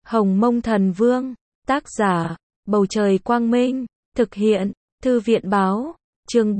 Hồng Mông Thần Vương, tác giả, Bầu Trời Quang Minh, thực hiện, Thư viện Báo, chương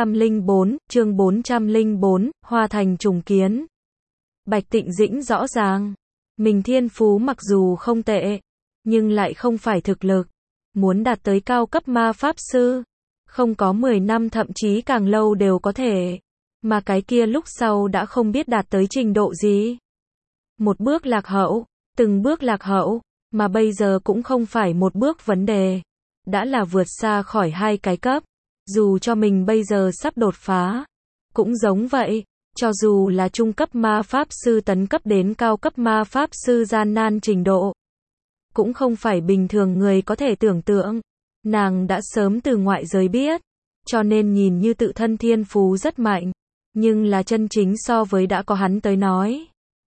404, Hoa Thành trùng kiến. Bạch Tịnh Dĩnh rõ ràng, mình thiên phú mặc dù không tệ, nhưng lại không phải thực lực. Muốn đạt tới cao cấp ma pháp sư, không có 10 năm thậm chí càng lâu đều có thể. Mà cái kia lúc sau đã không biết đạt tới trình độ gì. Một bước lạc hậu, từng bước lạc hậu, mà bây giờ cũng không phải một bước vấn đề. Đã là vượt xa khỏi hai cái cấp. Dù cho mình bây giờ sắp đột phá, cũng giống vậy. Cho dù là trung cấp ma pháp sư tấn cấp đến cao cấp ma pháp sư gian nan trình độ, cũng không phải bình thường người có thể tưởng tượng. Nàng đã sớm từ ngoại giới biết, cho nên nhìn như tự thân thiên phú rất mạnh, nhưng là chân chính so với đã có hắn tới nói,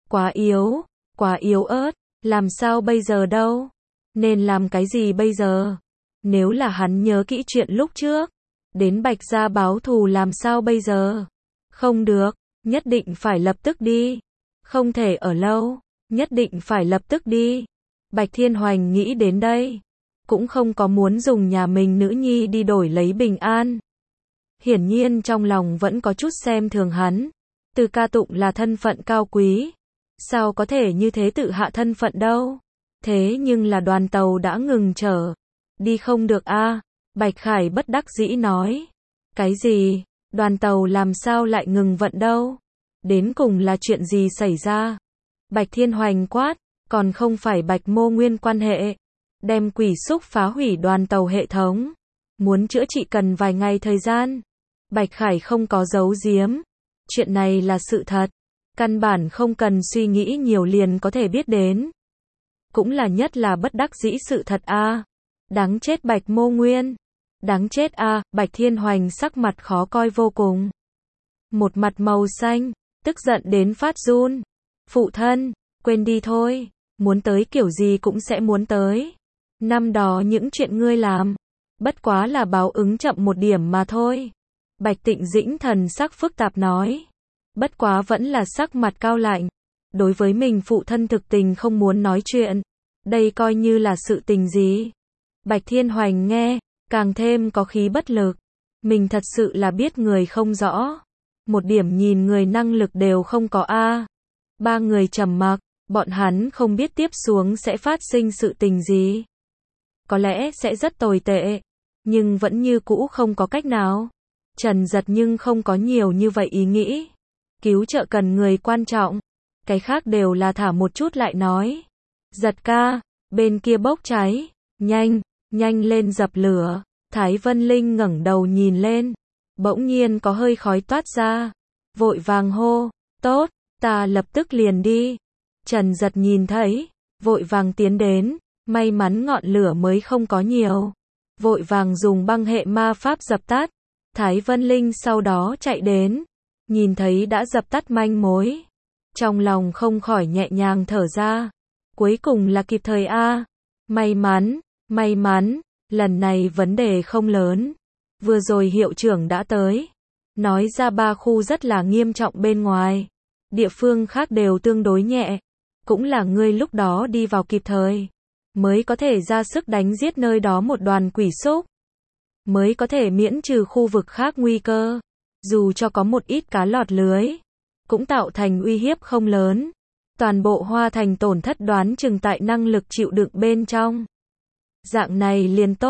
quá yếu ớt, làm sao bây giờ đâu? Nên làm cái gì bây giờ? Nếu là hắn nhớ kỹ chuyện lúc trước, đến Bạch gia báo thù làm sao bây giờ? Không được, nhất định phải lập tức đi. Không thể ở lâu, nhất định phải lập tức đi. Bạch Thiên Hoành nghĩ đến đây, cũng không có muốn dùng nhà mình nữ nhi đi đổi lấy bình an. Hiển nhiên trong lòng vẫn có chút xem thường hắn. Từ ca tụng là thân phận cao quý, sao có thể như thế tự hạ thân phận đâu. Thế nhưng là đoàn tàu đã ngừng chở, đi không được a. Bạch Khải bất đắc dĩ nói. Cái gì? Đoàn tàu làm sao lại ngừng vận đâu? Đến cùng là chuyện gì xảy ra? Bạch Thiên Hoành quát, còn không phải Bạch Mô Nguyên quan hệ. Đem quỷ xúc phá hủy đoàn tàu hệ thống. Muốn chữa trị cần vài ngày thời gian. Bạch Khải không có giấu giếm. Chuyện này là sự thật. Căn bản không cần suy nghĩ nhiều liền có thể biết đến. Cũng là nhất là bất đắc dĩ sự thật a. Đáng chết Bạch Mô Nguyên. Đáng chết a. Bạch Thiên Hoành sắc mặt khó coi vô cùng. Một mặt màu xanh, tức giận đến phát run. Phụ thân, quên đi thôi. Muốn tới kiểu gì cũng sẽ muốn tới. Năm đó những chuyện ngươi làm, bất quá là báo ứng chậm một điểm mà thôi. Bạch Tịnh Dĩnh thần sắc phức tạp nói. Bất quá vẫn là sắc mặt cao lạnh. Đối với mình phụ thân thực tình không muốn nói chuyện. Đây coi như là sự tình gì? Bạch Thiên Hoành nghe, càng thêm có khí bất lực. Mình thật sự là biết người không rõ. Một điểm nhìn người năng lực đều không có a. Ba người trầm mặc, bọn hắn không biết tiếp xuống sẽ phát sinh sự tình gì. Có lẽ sẽ rất tồi tệ, nhưng vẫn như cũ không có cách nào. Trần Giật nhưng không có nhiều như vậy ý nghĩ. Cứu trợ cần người quan trọng, cái khác đều là thả một chút lại nói. Giật ca, bên kia bốc cháy, nhanh lên dập lửa. Thái Vân Linh ngẩng đầu nhìn lên, bỗng nhiên có hơi khói toát ra, vội vàng hô, tốt, ta lập tức liền đi. Trần Giật nhìn thấy, vội vàng tiến đến, may mắn ngọn lửa mới không có nhiều, vội vàng dùng băng hệ ma pháp dập tắt. Thái Vân Linh sau đó chạy đến, nhìn thấy đã dập tắt manh mối, trong lòng không khỏi nhẹ nhàng thở ra, cuối cùng là kịp thời a. May mắn, lần này vấn đề không lớn. Vừa rồi hiệu trưởng đã tới, nói ra 3 khu rất là nghiêm trọng bên ngoài, địa phương khác đều tương đối nhẹ, cũng là ngươi lúc đó đi vào kịp thời, mới có thể ra sức đánh giết nơi đó một đoàn quỷ xúc, mới có thể miễn trừ khu vực khác nguy cơ. Dù cho có một ít cá lọt lưới, cũng tạo thành uy hiếp không lớn. Toàn bộ Hoa Thành tổn thất đoán chừng tại năng lực chịu đựng bên trong. Dạng này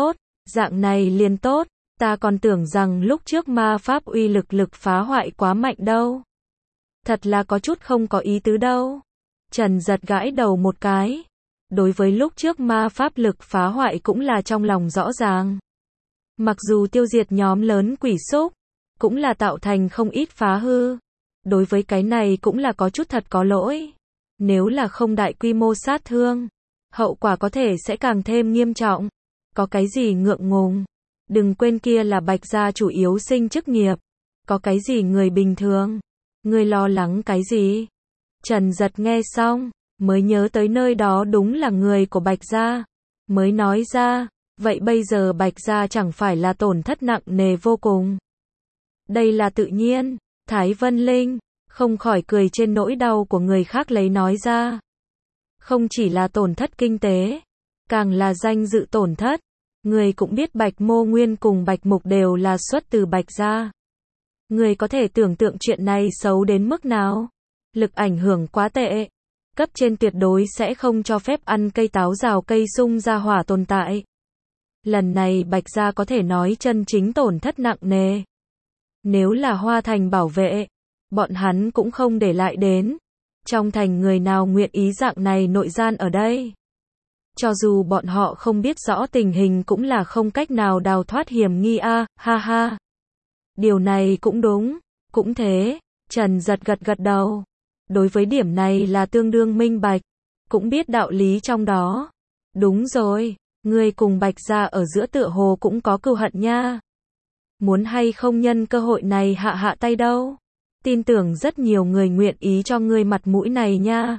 liền tốt, ta còn tưởng rằng lúc trước ma pháp uy lực phá hoại quá mạnh đâu. Thật là có chút không có ý tứ đâu. Trần Giật gãi đầu một cái. Đối với lúc trước ma pháp lực phá hoại cũng là trong lòng rõ ràng. Mặc dù tiêu diệt nhóm lớn quỷ xúc, cũng là tạo thành không ít phá hư. Đối với cái này cũng là có chút thật có lỗi. Nếu là không đại quy mô sát thương, hậu quả có thể sẽ càng thêm nghiêm trọng. Có cái gì ngượng ngùng? Đừng quên kia là Bạch gia chủ yếu sinh chức nghiệp. Có cái gì người bình thường? Người lo lắng cái gì? Trần Giật nghe xong, mới nhớ tới nơi đó đúng là người của Bạch gia. Mới nói ra, vậy bây giờ Bạch gia chẳng phải là tổn thất nặng nề vô cùng. Đây là tự nhiên. Thái Vân Linh không khỏi cười trên nỗi đau của người khác lấy nói ra. Không chỉ là tổn thất kinh tế, càng là danh dự tổn thất. Người cũng biết Bạch Mô Nguyên cùng Bạch Mục đều là xuất từ Bạch gia. Người có thể tưởng tượng chuyện này xấu đến mức nào? Lực ảnh hưởng quá tệ. Cấp trên tuyệt đối sẽ không cho phép ăn cây táo rào cây sung ra hỏa tồn tại. Lần này Bạch gia có thể nói chân chính tổn thất nặng nề. Nếu là Hoa Thành bảo vệ, bọn hắn cũng không để lại đến. Trong thành người nào nguyện ý dạng này nội gian ở đây? Cho dù bọn họ không biết rõ tình hình cũng là không cách nào đào thoát hiểm nghi a, ha ha. Điều này cũng đúng, cũng thế. Trần Giật gật gật đầu. Đối với điểm này là tương đương minh bạch, cũng biết đạo lý trong đó. Đúng rồi, ngươi cùng Bạch gia ở giữa tựa hồ cũng có cừu hận nha. Muốn hay không nhân cơ hội này hạ hạ tay đâu? Tin tưởng rất nhiều người nguyện ý cho ngươi mặt mũi này nha.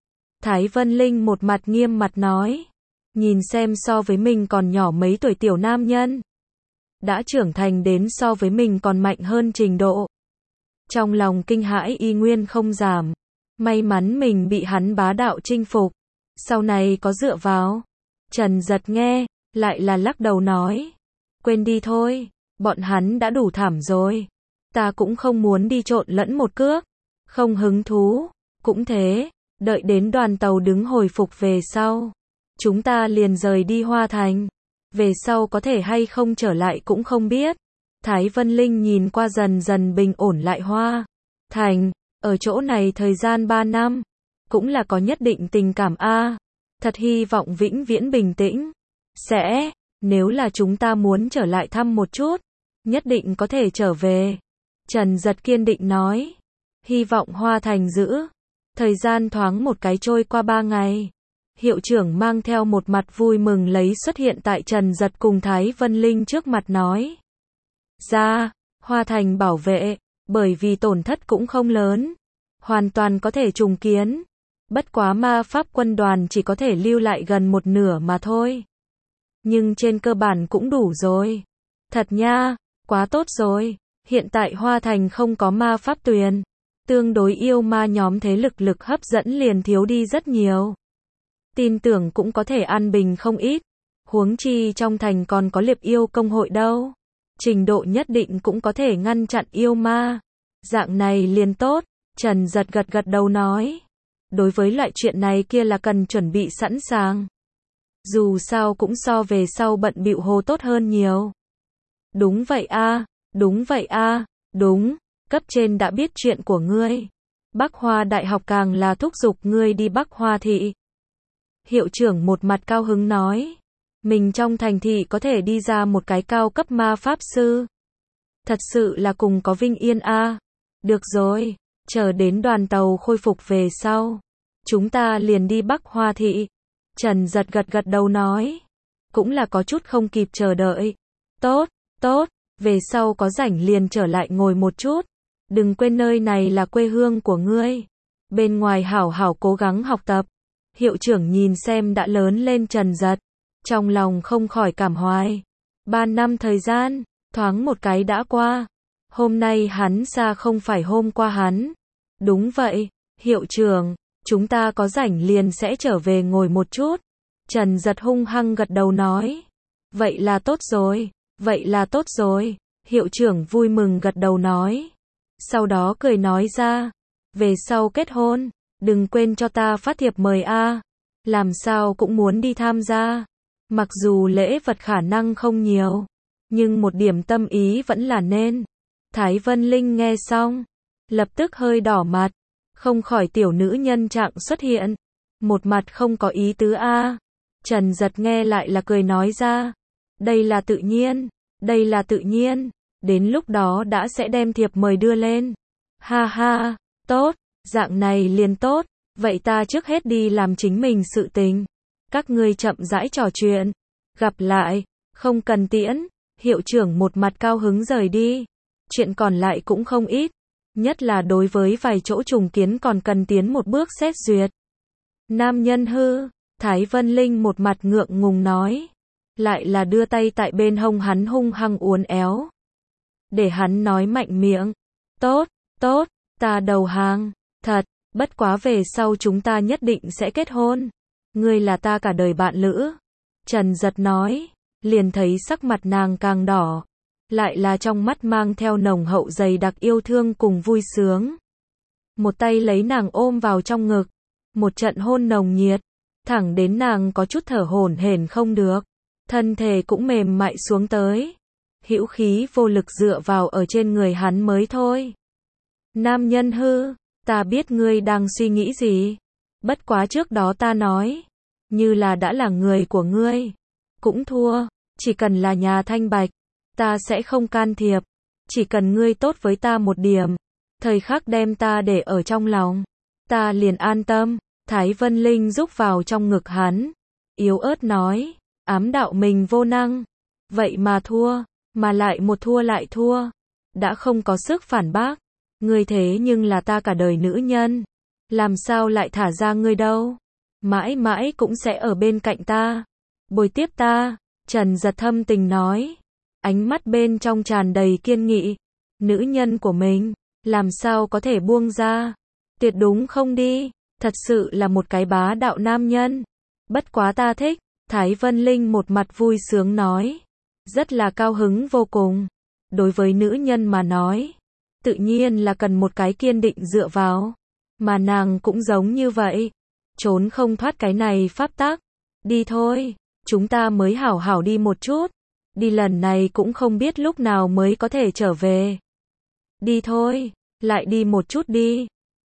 Thái Vân Linh một mặt nghiêm mặt nói. Nhìn xem so với mình còn nhỏ mấy tuổi tiểu nam nhân. Đã trưởng thành đến so với mình còn mạnh hơn trình độ. Trong lòng kinh hãi y nguyên không giảm. May mắn mình bị hắn bá đạo chinh phục. Sau này có dựa vào. Trần Giật nghe, lại là lắc đầu nói. Quên đi thôi, bọn hắn đã đủ thảm rồi. Ta cũng không muốn đi trộn lẫn một cước. Không hứng thú. Cũng thế, đợi đến đoàn tàu đứng hồi phục về sau. Chúng ta liền rời đi Hoa Thành. Về sau có thể hay không trở lại cũng không biết. Thái Vân Linh nhìn qua dần dần bình ổn lại Hoa Thành. Ở chỗ này thời gian 3 năm. Cũng là có nhất định tình cảm a. Thật hy vọng vĩnh viễn bình tĩnh. Sẽ, nếu là chúng ta muốn trở lại thăm một chút, nhất định có thể trở về. Trần Giật kiên định nói. Hy vọng Hoa Thành giữ. Thời gian thoáng một cái trôi qua 3 ngày. Hiệu trưởng mang theo một mặt vui mừng lấy xuất hiện tại Trần Giật cùng Thái Vân Linh trước mặt nói. Ra, Hoa Thành bảo vệ, bởi vì tổn thất cũng không lớn. Hoàn toàn có thể trùng kiến. Bất quá ma pháp quân đoàn chỉ có thể lưu lại gần một nửa mà thôi. Nhưng trên cơ bản cũng đủ rồi. Thật nha, quá tốt rồi. Hiện tại Hoa Thành không có ma pháp tuyền. Tương đối yêu ma nhóm thế lực hấp dẫn liền thiếu đi rất nhiều. Tin tưởng cũng có thể an bình không ít. Huống chi trong thành còn có liệp yêu công hội đâu. Trình độ nhất định cũng có thể ngăn chặn yêu ma. Dạng này liền tốt. Trần Giật gật gật đầu nói. Đối với loại chuyện này kia là cần chuẩn bị sẵn sàng. Dù sao cũng so về sau bận bịu hồ tốt hơn nhiều. Đúng vậy a, đúng vậy a, đúng. Cấp trên đã biết chuyện của ngươi. Bắc Hoa Đại học càng là thúc giục ngươi đi Bắc Hoa thị. Hiệu trưởng một mặt cao hứng nói. Mình trong thành thị có thể đi ra một cái cao cấp ma pháp sư. Thật sự là cùng có vinh yên a. Được rồi, chờ đến đoàn tàu khôi phục về sau. Chúng ta liền đi Bắc Hoa thị. Trần Giật gật gật đầu nói. Cũng là có chút không kịp chờ đợi. Tốt, tốt, về sau có rảnh liền trở lại ngồi một chút. Đừng quên nơi này là quê hương của ngươi. Bên ngoài hảo hảo cố gắng học tập. Hiệu trưởng nhìn xem đã lớn lên Trần Giật. Trong lòng không khỏi cảm hoài. 3 năm thời gian, thoáng một cái đã qua. Hôm nay hắn ra không phải hôm qua hắn. Đúng vậy, hiệu trưởng, chúng ta có rảnh liền sẽ trở về ngồi một chút. Trần Giật hung hăng gật đầu nói. Vậy là tốt rồi, vậy là tốt rồi. Hiệu trưởng vui mừng gật đầu nói. Sau đó cười nói ra. Về sau kết hôn, đừng quên cho ta phát thiệp mời a. Làm sao cũng muốn đi tham gia. Mặc dù lễ vật khả năng không nhiều, nhưng một điểm tâm ý vẫn là nên. Thái Vân Linh nghe xong, lập tức hơi đỏ mặt, không khỏi tiểu nữ nhân trạng xuất hiện. Một mặt không có ý tứ a. Trần Giật nghe lại là cười nói ra. Đây là tự nhiên, đây là tự nhiên. Đến lúc đó đã sẽ đem thiệp mời đưa lên. Ha ha, tốt, dạng này liền tốt. Vậy ta trước hết đi làm chính mình sự tình. Các ngươi chậm rãi trò chuyện. Gặp lại, không cần tiễn. Hiệu trưởng một mặt cao hứng rời đi. Chuyện còn lại cũng không ít. Nhất là đối với vài chỗ trùng kiến còn cần tiến một bước xét duyệt. Nam nhân hư, Thái Vân Linh một mặt ngượng ngùng nói. Lại là đưa tay tại bên hông hắn hung hăng uốn éo. Để hắn nói mạnh miệng. Tốt, tốt, ta đầu hàng. Thật, Bất quá về sau chúng ta nhất định sẽ kết hôn. Ngươi là ta cả đời bạn lữ. Trần Giật nói, liền thấy sắc mặt nàng càng đỏ, lại là trong mắt mang theo nồng hậu dày đặc yêu thương cùng vui sướng. Một tay lấy nàng ôm vào trong ngực, một trận hôn nồng nhiệt, thẳng đến nàng có chút thở hổn hển không được, thân thể cũng mềm mại xuống tới, hữu khí vô lực dựa vào ở trên người hắn mới thôi. Nam nhân hư, ta biết ngươi đang suy nghĩ gì, bất quá trước đó ta nói, như là đã là người của ngươi, cũng thua, chỉ cần là nhà Thanh Bạch, ta sẽ không can thiệp, chỉ cần ngươi tốt với ta một điểm, thời khắc đem ta để ở trong lòng, ta liền an tâm. Thái Vân Linh rúc vào trong ngực hắn, yếu ớt nói, ám đạo mình vô năng, vậy mà thua, mà lại một thua lại thua, đã không có sức phản bác, ngươi thế nhưng là ta cả đời nữ nhân, làm sao lại thả ra ngươi đâu, mãi mãi cũng sẽ ở bên cạnh ta, bồi tiếp ta. Trần Giật thâm tình nói, ánh mắt bên trong tràn đầy kiên nghị, nữ nhân của mình, làm sao có thể buông ra, tuyệt đúng không đi, thật sự là một cái bá đạo nam nhân, bất quá ta thích. Thái Vân Linh một mặt vui sướng nói, rất là cao hứng vô cùng, đối với nữ nhân mà nói, tự nhiên là cần một cái kiên định dựa vào, mà nàng cũng giống như vậy, trốn không thoát cái này pháp tắc, đi thôi. Chúng ta mới hảo hảo đi một chút, đi lần này cũng không biết lúc nào mới có thể trở về. Đi thôi, lại đi một chút đi.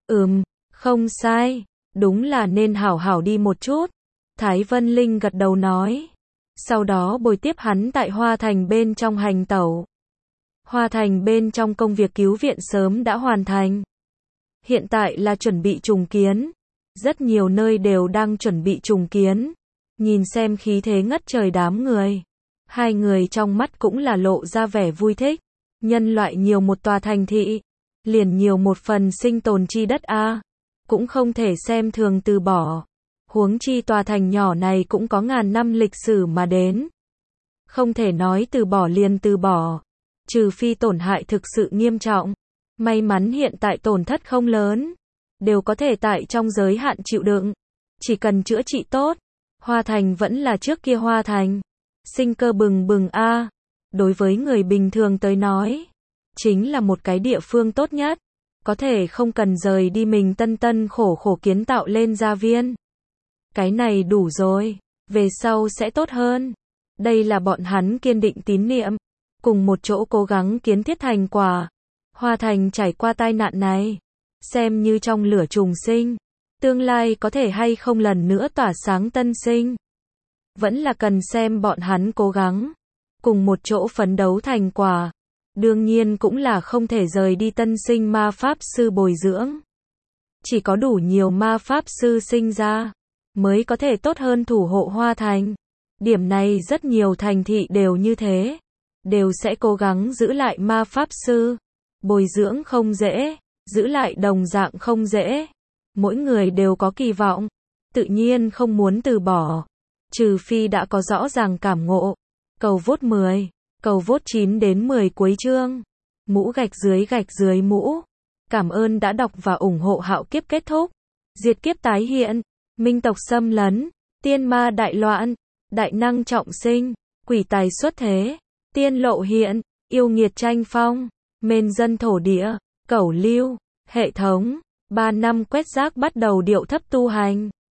Không sai, đúng là nên hảo hảo đi một chút. Thái Vân Linh gật đầu nói. Sau đó bồi tiếp hắn tại Hoa Thành bên trong hành tẩu. Hoa Thành bên trong công việc cứu viện sớm đã hoàn thành. Hiện tại là chuẩn bị trùng kiến. Rất nhiều nơi đều đang chuẩn bị trùng kiến. Nhìn xem khí thế ngất trời đám người. Hai người trong mắt cũng là lộ ra vẻ vui thích. Nhân loại nhiều một tòa thành thị, liền nhiều một phần sinh tồn chi đất a, cũng không thể xem thường từ bỏ. Huống chi tòa thành nhỏ này cũng có ngàn năm lịch sử mà đến. Không thể nói từ bỏ liền từ bỏ. Trừ phi tổn hại thực sự nghiêm trọng. May mắn hiện tại tổn thất không lớn. Đều có thể tại trong giới hạn chịu đựng. Chỉ cần chữa trị tốt. Hoa Thành vẫn là trước kia Hoa Thành. Sinh cơ bừng bừng a. Đối với người bình thường tới nói. Chính là một cái địa phương tốt nhất. Có thể không cần rời đi mình tân tân khổ khổ kiến tạo lên gia viên. Cái này đủ rồi. Về sau sẽ tốt hơn. Đây là bọn hắn kiên định tín niệm. Cùng một chỗ cố gắng kiến thiết thành quả. Hoa Thành trải qua tai nạn này. Xem như trong lửa trùng sinh. Tương lai có thể hay không lần nữa tỏa sáng tân sinh. Vẫn là cần xem bọn hắn cố gắng. Cùng một chỗ phấn đấu thành quả. Đương nhiên cũng là không thể rời đi tân sinh ma pháp sư bồi dưỡng. Chỉ có đủ nhiều ma pháp sư sinh ra. Mới có thể tốt hơn thủ hộ Hoa Thành. Điểm này rất nhiều thành thị đều như thế. Đều sẽ cố gắng giữ lại ma pháp sư. Bồi dưỡng không dễ. Giữ lại đồng dạng không dễ. Mỗi người đều có kỳ vọng. Tự nhiên không muốn từ bỏ. Trừ phi đã có rõ ràng cảm ngộ. Cầu vote 10. Cầu vote 9 đến 10 cuối chương. Mũ gạch dưới mũ. Cảm ơn đã đọc và ủng hộ Hạo Kiếp kết thúc. Diệt kiếp tái hiện. Minh tộc xâm lấn. Tiên ma đại loạn. Đại năng trọng sinh. Quỷ tài xuất thế. Tiên lộ hiện. Yêu nghiệt tranh phong. Mên dân thổ địa. Cẩu lưu. Hệ thống. 3 năm quét rác bắt đầu điệu thấp tu hành.